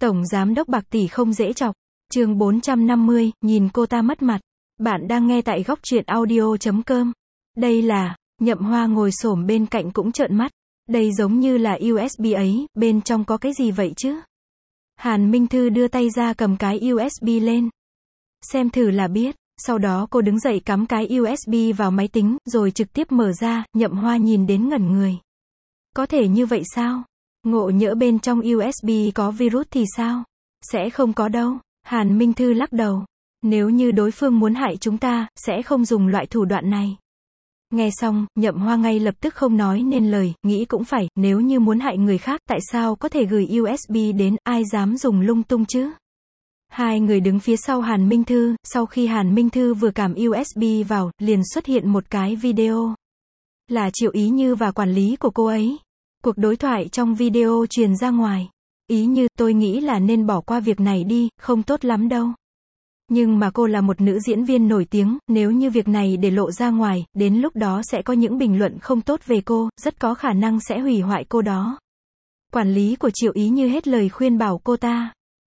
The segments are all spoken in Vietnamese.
Tổng giám đốc bạc tỷ không dễ chọc. Chương 450, nhìn cô ta mất mặt. Bạn đang nghe tại góc truyện audio.com. Đây là, Nhậm Hoa ngồi xổm bên cạnh cũng trợn mắt. Đây giống như là USB ấy, bên trong có cái gì vậy chứ? Hàn Minh Thư đưa tay ra cầm cái USB lên. Xem thử là biết. Sau đó cô đứng dậy cắm cái USB vào máy tính, rồi trực tiếp mở ra. Nhậm Hoa nhìn đến ngẩn người. Có thể như vậy sao? Ngộ nhỡ bên trong USB có virus thì sao? Sẽ không có đâu. Hàn Minh Thư lắc đầu. Nếu như đối phương muốn hại chúng ta, sẽ không dùng loại thủ đoạn này. Nghe xong, Nhậm Hoa ngay lập tức không nói nên lời, nghĩ cũng phải, nếu như muốn hại người khác, tại sao có thể gửi USB đến, ai dám dùng lung tung chứ? Hai người đứng phía sau Hàn Minh Thư, sau khi Hàn Minh Thư vừa cảm USB vào, liền xuất hiện một cái video. Là Triệu Ý Như và quản lý của cô ấy. Cuộc đối thoại trong video truyền ra ngoài. Ý Như, tôi nghĩ là nên bỏ qua việc này đi, không tốt lắm đâu. Nhưng mà cô là một nữ diễn viên nổi tiếng, nếu như việc này để lộ ra ngoài, đến lúc đó sẽ có những bình luận không tốt về cô, rất có khả năng sẽ hủy hoại cô đó. Quản lý của Triệu Ý Như hết lời khuyên bảo cô ta.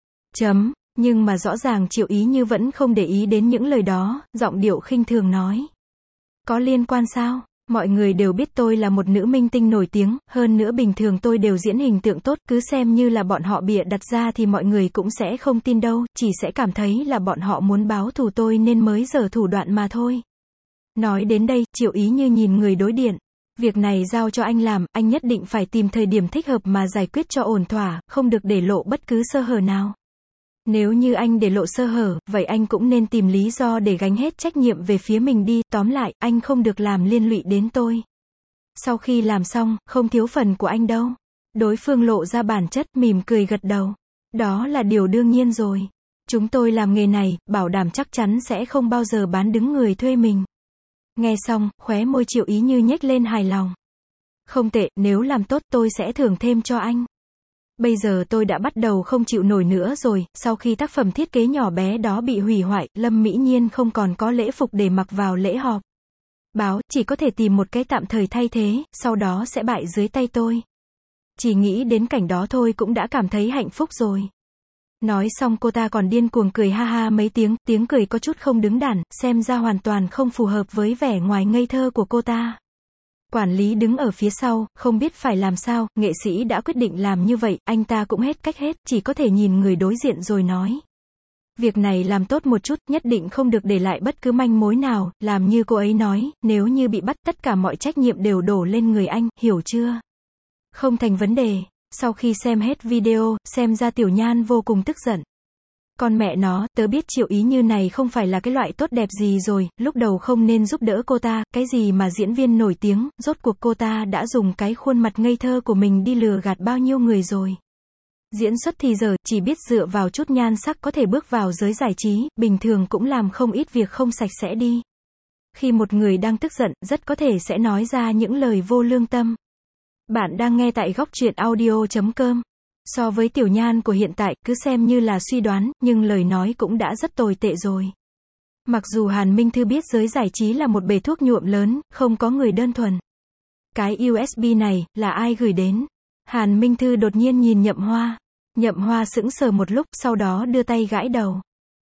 Nhưng mà rõ ràng Triệu Ý Như vẫn không để ý đến những lời đó, giọng điệu khinh thường nói. Có liên quan sao? Mọi người đều biết tôi là một nữ minh tinh nổi tiếng, hơn nữa bình thường tôi đều diễn hình tượng tốt, cứ xem như là bọn họ bịa đặt ra thì mọi người cũng sẽ không tin đâu, chỉ sẽ cảm thấy là bọn họ muốn báo thù tôi nên mới giở thủ đoạn mà thôi. Nói đến đây, Triệu Ý Như nhìn người đối điện. Việc này giao cho anh làm, anh nhất định phải tìm thời điểm thích hợp mà giải quyết cho ổn thỏa, không được để lộ bất cứ sơ hở nào. Nếu như anh để lộ sơ hở, vậy anh cũng nên tìm lý do để gánh hết trách nhiệm về phía mình đi, tóm lại, anh không được làm liên lụy đến tôi. Sau khi làm xong, không thiếu phần của anh đâu. Đối phương lộ ra bản chất, mỉm cười gật đầu. Đó là điều đương nhiên rồi. Chúng tôi làm nghề này, bảo đảm chắc chắn sẽ không bao giờ bán đứng người thuê mình. Nghe xong, khóe môi Triệu Ý Như nhếch lên hài lòng. Không tệ, nếu làm tốt tôi sẽ thưởng thêm cho anh. Bây giờ tôi đã bắt đầu không chịu nổi nữa rồi, sau khi tác phẩm thiết kế nhỏ bé đó bị hủy hoại, Lâm Mỹ Nhiên không còn có lễ phục để mặc vào lễ họp. Báo, chỉ có thể tìm một cái tạm thời thay thế, sau đó sẽ bại dưới tay tôi. Chỉ nghĩ đến cảnh đó thôi cũng đã cảm thấy hạnh phúc rồi. Nói xong cô ta còn điên cuồng cười ha ha mấy tiếng, tiếng cười có chút không đứng đắn, xem ra hoàn toàn không phù hợp với vẻ ngoài ngây thơ của cô ta. Quản lý đứng ở phía sau, không biết phải làm sao, nghệ sĩ đã quyết định làm như vậy, anh ta cũng hết cách hết, chỉ có thể nhìn người đối diện rồi nói. Việc này làm tốt một chút, nhất định không được để lại bất cứ manh mối nào, làm như cô ấy nói, nếu như bị bắt tất cả mọi trách nhiệm đều đổ lên người anh, hiểu chưa? Không thành vấn đề. Sau khi xem hết video, xem ra Tiểu Nhan vô cùng tức giận. Con mẹ nó, tớ biết Triệu Ý Như này không phải là cái loại tốt đẹp gì rồi, lúc đầu không nên giúp đỡ cô ta, cái gì mà diễn viên nổi tiếng, rốt cuộc cô ta đã dùng cái khuôn mặt ngây thơ của mình đi lừa gạt bao nhiêu người rồi. Diễn xuất thì giờ, chỉ biết dựa vào chút nhan sắc có thể bước vào giới giải trí, bình thường cũng làm không ít việc không sạch sẽ đi. Khi một người đang tức giận, rất có thể sẽ nói ra những lời vô lương tâm. Bạn đang nghe tại góc truyện audio.com. So với Tiểu Nhan của hiện tại, cứ xem như là suy đoán, nhưng lời nói cũng đã rất tồi tệ rồi. Mặc dù Hàn Minh Thư biết giới giải trí là một bể thuốc nhuộm lớn, không có người đơn thuần. Cái USB này, là ai gửi đến? Hàn Minh Thư đột nhiên nhìn Nhậm Hoa. Nhậm Hoa sững sờ một lúc, sau đó đưa tay gãi đầu.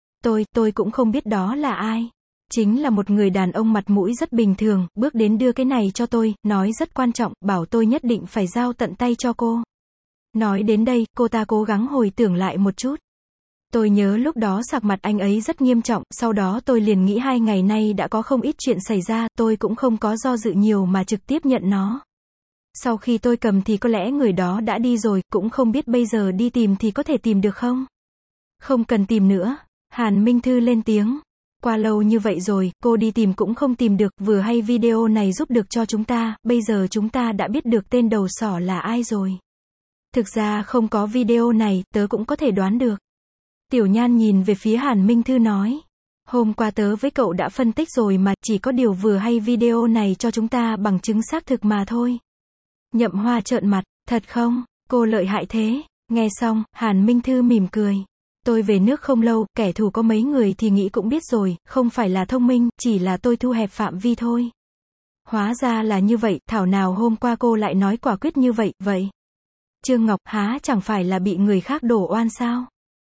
Tôi cũng không biết đó là ai. Chính là một người đàn ông mặt mũi rất bình thường, bước đến đưa cái này cho tôi, nói rất quan trọng, bảo tôi nhất định phải giao tận tay cho cô. Nói đến đây, cô ta cố gắng hồi tưởng lại một chút. Tôi nhớ lúc đó sắc mặt anh ấy rất nghiêm trọng, sau đó tôi liền nghĩ 2 ngày nay đã có không ít chuyện xảy ra, tôi cũng không có do dự nhiều mà trực tiếp nhận nó. Sau khi tôi cầm thì có lẽ người đó đã đi rồi, cũng không biết bây giờ đi tìm thì có thể tìm được không? Không cần tìm nữa. Hàn Minh Thư lên tiếng. Qua lâu như vậy rồi, cô đi tìm cũng không tìm được, vừa hay video này giúp được cho chúng ta, bây giờ chúng ta đã biết được tên đầu sỏ là ai rồi. Thực ra không có video này, tớ cũng có thể đoán được. Tiểu Nhan nhìn về phía Hàn Minh Thư nói. Hôm qua tớ với cậu đã phân tích rồi mà, chỉ có điều vừa hay video này cho chúng ta bằng chứng xác thực mà thôi. Nhậm Hoa trợn mặt, thật không? Cô lợi hại thế. Nghe xong, Hàn Minh Thư mỉm cười. Tôi về nước không lâu, kẻ thù có mấy người thì nghĩ cũng biết rồi, không phải là thông minh, chỉ là tôi thu hẹp phạm vi thôi. Hóa ra là như vậy, thảo nào hôm qua cô lại nói quả quyết như vậy, vậy. Trương Ngọc, há chẳng phải là bị người khác đổ oan sao?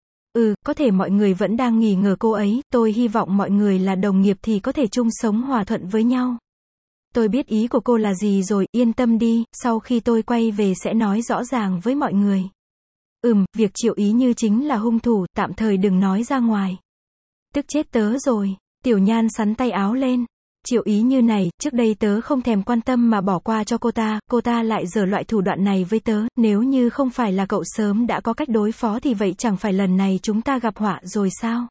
Có thể mọi người vẫn đang nghi ngờ cô ấy, tôi hy vọng mọi người là đồng nghiệp thì có thể chung sống hòa thuận với nhau. Tôi biết ý của cô là gì rồi, yên tâm đi, sau khi tôi quay về sẽ nói rõ ràng với mọi người. Việc Triệu Ý Như chính là hung thủ, tạm thời đừng nói ra ngoài. Tức chết tớ rồi. Tiểu Nhan sắn tay áo lên. Triệu Ý Như này, trước đây tớ không thèm quan tâm mà bỏ qua cho cô ta lại giở loại thủ đoạn này với tớ, nếu như không phải là cậu sớm đã có cách đối phó thì vậy chẳng phải lần này chúng ta gặp họa rồi sao?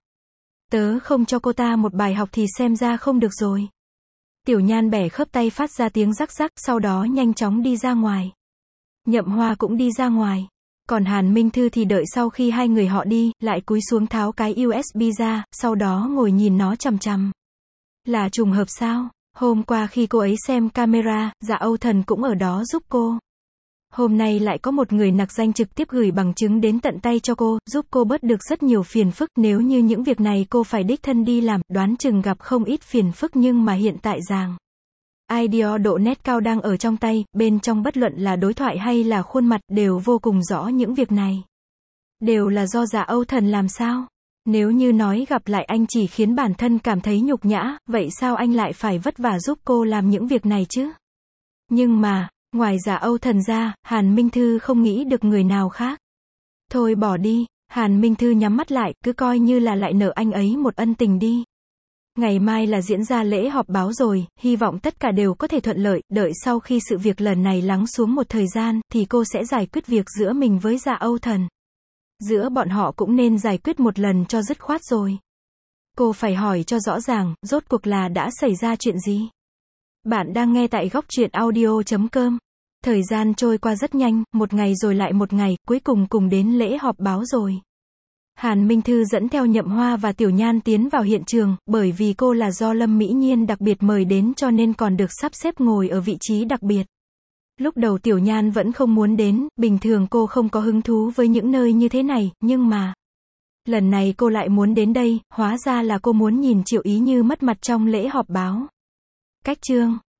Tớ không cho cô ta một bài học thì xem ra không được rồi. Tiểu Nhan bẻ khớp tay phát ra tiếng rắc rắc, sau đó nhanh chóng đi ra ngoài. Nhậm Hoa cũng đi ra ngoài. Còn Hàn Minh Thư thì đợi sau khi hai người họ đi, lại cúi xuống tháo cái USB ra, sau đó ngồi nhìn nó chằm chằm. Là trùng hợp sao? Hôm qua khi cô ấy xem camera, Dạ Âu Thần cũng ở đó giúp cô. Hôm nay lại có một người nặc danh trực tiếp gửi bằng chứng đến tận tay cho cô, giúp cô bớt được rất nhiều phiền phức. Nếu như những việc này cô phải đích thân đi làm, đoán chừng gặp không ít phiền phức, nhưng mà hiện tại rằng Ideo độ nét cao đang ở trong tay, bên trong bất luận là đối thoại hay là khuôn mặt, đều vô cùng rõ những việc này. Đều là do Dạ Âu Thần làm sao? Nếu như nói gặp lại anh chỉ khiến bản thân cảm thấy nhục nhã, vậy sao anh lại phải vất vả giúp cô làm những việc này chứ? Nhưng mà, ngoài Dạ Âu Thần ra, Hàn Minh Thư không nghĩ được người nào khác. Thôi bỏ đi, Hàn Minh Thư nhắm mắt lại, cứ coi như là lại nợ anh ấy một ân tình đi. Ngày mai là diễn ra lễ họp báo rồi, hy vọng tất cả đều có thể thuận lợi, đợi sau khi sự việc lần này lắng xuống một thời gian, thì cô sẽ giải quyết việc giữa mình với Dạ Âu Thần. Giữa bọn họ cũng nên giải quyết một lần cho dứt khoát rồi. Cô phải hỏi cho rõ ràng, rốt cuộc là đã xảy ra chuyện gì? Bạn đang nghe tại Góc Truyện Audio.com. Thời gian trôi qua rất nhanh, một ngày rồi lại một ngày, cuối cùng cùng đến lễ họp báo rồi. Hàn Minh Thư dẫn theo Nhậm Hoa và Tiểu Nhan tiến vào hiện trường, bởi vì cô là do Lâm Mỹ Nhiên đặc biệt mời đến cho nên còn được sắp xếp ngồi ở vị trí đặc biệt. Lúc đầu Tiểu Nhan vẫn không muốn đến, bình thường cô không có hứng thú với những nơi như thế này, nhưng mà lần này cô lại muốn đến đây, hóa ra là cô muốn nhìn Triệu Ý Như mất mặt trong lễ họp báo. Cách chương